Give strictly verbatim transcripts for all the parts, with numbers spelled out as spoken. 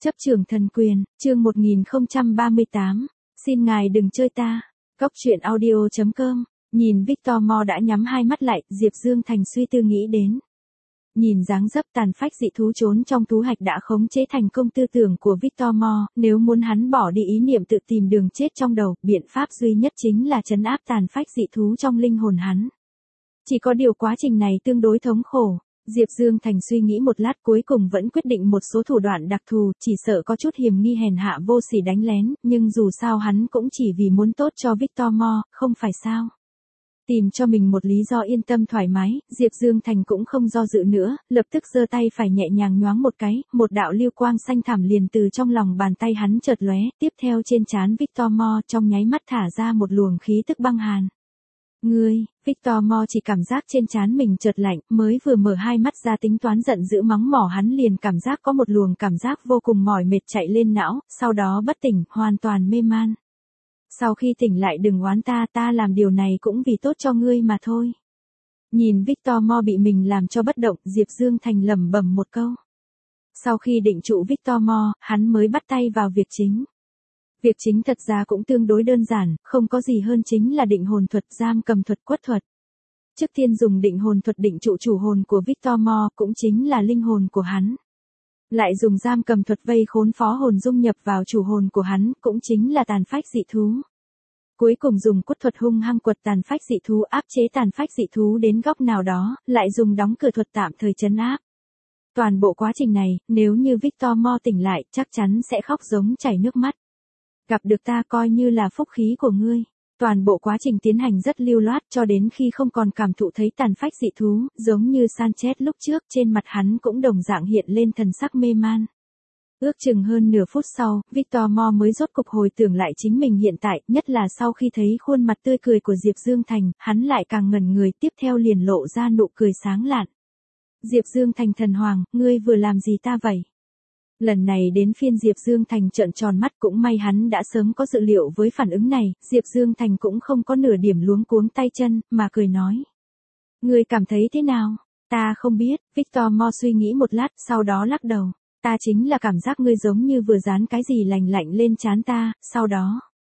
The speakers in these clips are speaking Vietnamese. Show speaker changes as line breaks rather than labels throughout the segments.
Chấp trường thần quyền, chương một nghìn không trăm ba mươi tám, xin ngài đừng chơi ta. Góc truyện audio chấm com, nhìn Victor Mo đã nhắm hai mắt lại, Diệp Dương Thành suy tư nghĩ đến. Nhìn dáng dấp tàn phách dị thú trốn trong thú hạch đã khống chế thành công tư tưởng của Victor Mo, nếu muốn hắn bỏ đi ý niệm tự tìm đường chết trong đầu, biện pháp duy nhất chính là trấn áp tàn phách dị thú trong linh hồn hắn. Chỉ có điều quá trình này tương đối thống khổ. Diệp Dương Thành suy nghĩ một lát cuối cùng vẫn quyết định một số thủ đoạn đặc thù, chỉ sợ có chút hiểm nghi hèn hạ vô sỉ đánh lén, nhưng dù sao hắn cũng chỉ vì muốn tốt cho Victor Mo, không phải sao. Tìm cho mình một lý do yên tâm thoải mái, Diệp Dương Thành cũng không do dự nữa, lập tức giơ tay phải nhẹ nhàng nhoáng một cái, một đạo lưu quang xanh thẳm liền từ trong lòng bàn tay hắn chợt lóe, tiếp theo trên trán Victor Mo trong nháy mắt thả ra một luồng khí tức băng hàn. Ngươi, Victor Mo chỉ cảm giác trên trán mình chợt lạnh, mới vừa mở hai mắt ra tính toán giận dữ mắng mỏ hắn liền cảm giác có một luồng cảm giác vô cùng mỏi mệt chạy lên não, sau đó bất tỉnh, hoàn toàn mê man. Sau khi tỉnh lại đừng oán ta, ta làm điều này cũng vì tốt cho ngươi mà thôi. Nhìn Victor Mo bị mình làm cho bất động, Diệp Dương Thành lẩm bẩm một câu. Sau khi định trụ Victor Mo, hắn mới bắt tay vào việc chính. Việc chính thật ra cũng tương đối đơn giản, không có gì hơn chính là định hồn thuật, giam cầm thuật, quất thuật. Trước tiên dùng định hồn thuật định trụ chủ hồn của Victor Mo, cũng chính là linh hồn của hắn. Lại dùng giam cầm thuật vây khốn phó hồn dung nhập vào chủ hồn của hắn, cũng chính là tàn phách dị thú. Cuối cùng dùng quất thuật hung hăng quật tàn phách dị thú, áp chế tàn phách dị thú đến góc nào đó, lại dùng đóng cửa thuật tạm thời trấn áp. Toàn bộ quá trình này, nếu như Victor Mo tỉnh lại, chắc chắn sẽ khóc giống chảy nước mắt. Gặp được ta coi như là phúc khí của ngươi. Toàn bộ quá trình tiến hành rất lưu loát cho đến khi không còn cảm thụ thấy tàn phách dị thú, giống như Sanchez lúc trước, trên mặt hắn cũng đồng dạng hiện lên thần sắc mê man. Ước chừng hơn nửa phút sau, Victor Mo mới rốt cục hồi tưởng lại chính mình hiện tại, nhất là sau khi thấy khuôn mặt tươi cười của Diệp Dương Thành, hắn lại càng ngẩn người, tiếp theo liền lộ ra nụ cười sáng lạn. Diệp Dương Thành thần hoàng, ngươi vừa làm gì ta vậy? Lần này đến phiên Diệp Dương Thành trợn tròn mắt, cũng may hắn đã sớm có dự liệu với phản ứng này, Diệp Dương Thành cũng không có nửa điểm luống cuống tay chân, mà cười nói. Ngươi cảm thấy thế nào? Ta không biết, Victor Mo suy nghĩ một lát, sau đó lắc đầu. Ta chính là cảm giác ngươi giống như vừa dán cái gì lành lạnh lên trán ta, sau đó.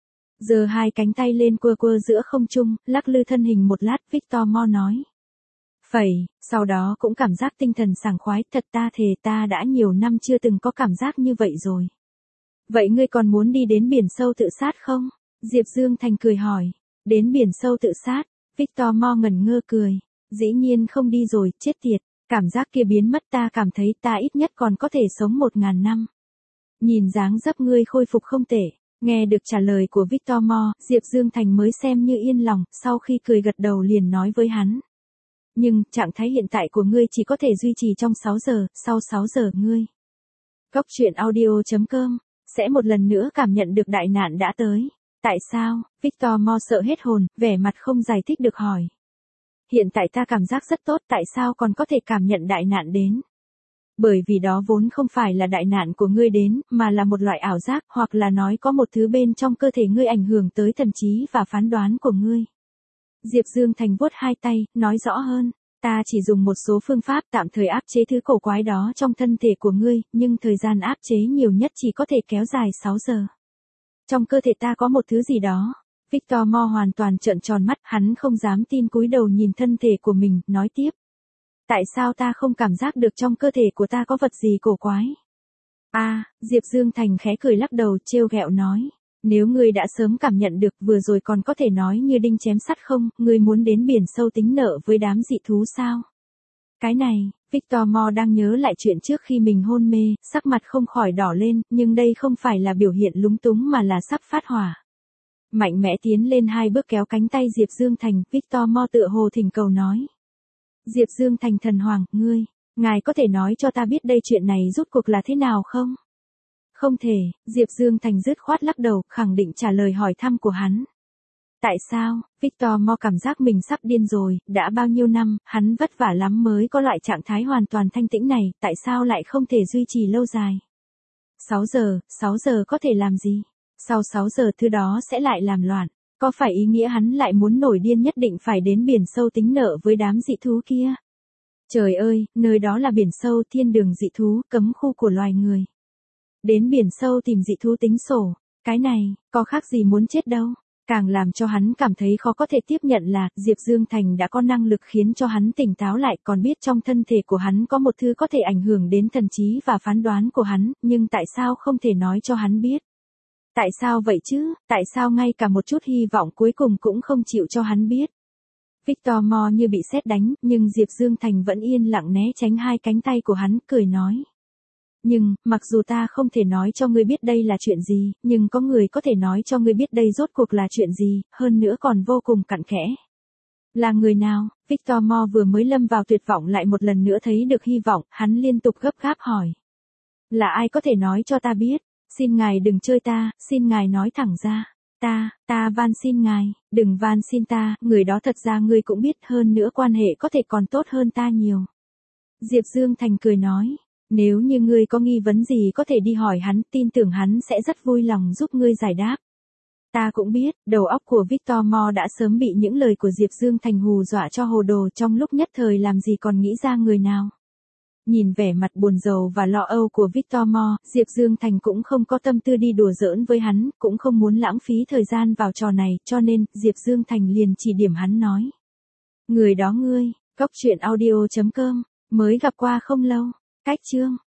Giơ hai cánh tay lên quơ quơ giữa không trung, lắc lư thân hình một lát, Victor Mo nói. Phẩy, sau đó cũng cảm giác tinh thần sảng khoái, thật ta thề ta đã nhiều năm chưa từng có cảm giác như vậy rồi. Vậy ngươi còn muốn đi đến biển sâu tự sát không? Diệp Dương Thành cười hỏi. Đến biển sâu tự sát, Victor Mo ngẩn ngơ cười. Dĩ nhiên không đi rồi, chết tiệt, cảm giác kia biến mất ta cảm thấy ta ít nhất còn có thể sống một ngàn năm. Nhìn dáng dấp ngươi khôi phục không tệ. Nghe được trả lời của Victor Mo, Diệp Dương Thành mới xem như yên lòng, sau khi cười gật đầu liền nói với hắn. Nhưng, trạng thái hiện tại của ngươi chỉ có thể duy trì trong sáu giờ, sau sáu giờ ngươi. Góc truyện audio chấm com, sẽ một lần nữa cảm nhận được đại nạn đã tới. Tại sao? Victor Mo sợ hết hồn, vẻ mặt không giải thích được hỏi. Hiện tại ta cảm giác rất tốt, tại sao còn có thể cảm nhận đại nạn đến? Bởi vì đó vốn không phải là đại nạn của ngươi đến, mà là một loại ảo giác, hoặc là nói có một thứ bên trong cơ thể ngươi ảnh hưởng tới thần trí và phán đoán của ngươi. Diệp Dương Thành vuốt hai tay, nói rõ hơn, ta chỉ dùng một số phương pháp tạm thời áp chế thứ cổ quái đó trong thân thể của ngươi, nhưng thời gian áp chế nhiều nhất chỉ có thể kéo dài sáu giờ. Trong cơ thể ta có một thứ gì đó. Victor Mo hoàn toàn trợn tròn mắt, hắn không dám tin cúi đầu nhìn thân thể của mình, nói tiếp. Tại sao ta không cảm giác được trong cơ thể của ta có vật gì cổ quái? À, Diệp Dương Thành khẽ cười lắc đầu, trêu ghẹo nói. Nếu ngươi đã sớm cảm nhận được, vừa rồi còn có thể nói như đinh chém sắt không, ngươi muốn đến biển sâu tính nợ với đám dị thú sao? Cái này, Victor Mo đang nhớ lại chuyện trước khi mình hôn mê, sắc mặt không khỏi đỏ lên, nhưng đây không phải là biểu hiện lúng túng mà là sắp phát hỏa. Mạnh mẽ tiến lên hai bước kéo cánh tay Diệp Dương Thành, Victor Mo tựa hồ thỉnh cầu nói. Diệp Dương Thành thần hoàng, ngươi, ngài có thể nói cho ta biết đây chuyện này rốt cuộc là thế nào không? Không thể, Diệp Dương Thành dứt khoát lắc đầu, khẳng định trả lời hỏi thăm của hắn. Tại sao? Victor Mo cảm giác mình sắp điên rồi, đã bao nhiêu năm, hắn vất vả lắm mới có loại trạng thái hoàn toàn thanh tĩnh này, tại sao lại không thể duy trì lâu dài? sáu giờ, sáu giờ có thể làm gì? Sau sáu giờ thứ đó sẽ lại làm loạn, có phải ý nghĩa hắn lại muốn nổi điên nhất định phải đến biển sâu tính nợ với đám dị thú kia? Trời ơi, nơi đó là biển sâu, thiên đường dị thú, cấm khu của loài người. Đến biển sâu tìm dị thú tính sổ, cái này, có khác gì muốn chết đâu. Càng làm cho hắn cảm thấy khó có thể tiếp nhận là, Diệp Dương Thành đã có năng lực khiến cho hắn tỉnh táo lại, còn biết trong thân thể của hắn có một thứ có thể ảnh hưởng đến thần trí và phán đoán của hắn, nhưng tại sao không thể nói cho hắn biết? Tại sao vậy chứ, tại sao ngay cả một chút hy vọng cuối cùng cũng không chịu cho hắn biết? Victor Mo như bị sét đánh, nhưng Diệp Dương Thành vẫn yên lặng né tránh hai cánh tay của hắn, cười nói. Nhưng, mặc dù ta không thể nói cho ngươi biết đây là chuyện gì, nhưng có người có thể nói cho ngươi biết đây rốt cuộc là chuyện gì, hơn nữa còn vô cùng cặn kẽ. Là người nào? Victor Mo vừa mới lâm vào tuyệt vọng lại một lần nữa thấy được hy vọng, hắn liên tục gấp gáp hỏi. Là ai có thể nói cho ta biết? Xin ngài đừng chơi ta, xin ngài nói thẳng ra. Ta, ta van xin ngài, đừng van xin ta, người đó thật ra ngươi cũng biết, hơn nữa quan hệ có thể còn tốt hơn ta nhiều. Diệp Dương Thành cười nói. Nếu như ngươi có nghi vấn gì có thể đi hỏi hắn, tin tưởng hắn sẽ rất vui lòng giúp ngươi giải đáp. Ta cũng biết, đầu óc của Victor Mo đã sớm bị những lời của Diệp Dương Thành hù dọa cho hồ đồ, trong lúc nhất thời làm gì còn nghĩ ra người nào. Nhìn vẻ mặt buồn rầu và lo âu của Victor Mo, Diệp Dương Thành cũng không có tâm tư đi đùa giỡn với hắn, cũng không muốn lãng phí thời gian vào trò này, cho nên, Diệp Dương Thành liền chỉ điểm hắn nói. Người đó ngươi, Cốc truyện audio chấm com, mới gặp qua không lâu. Cách chương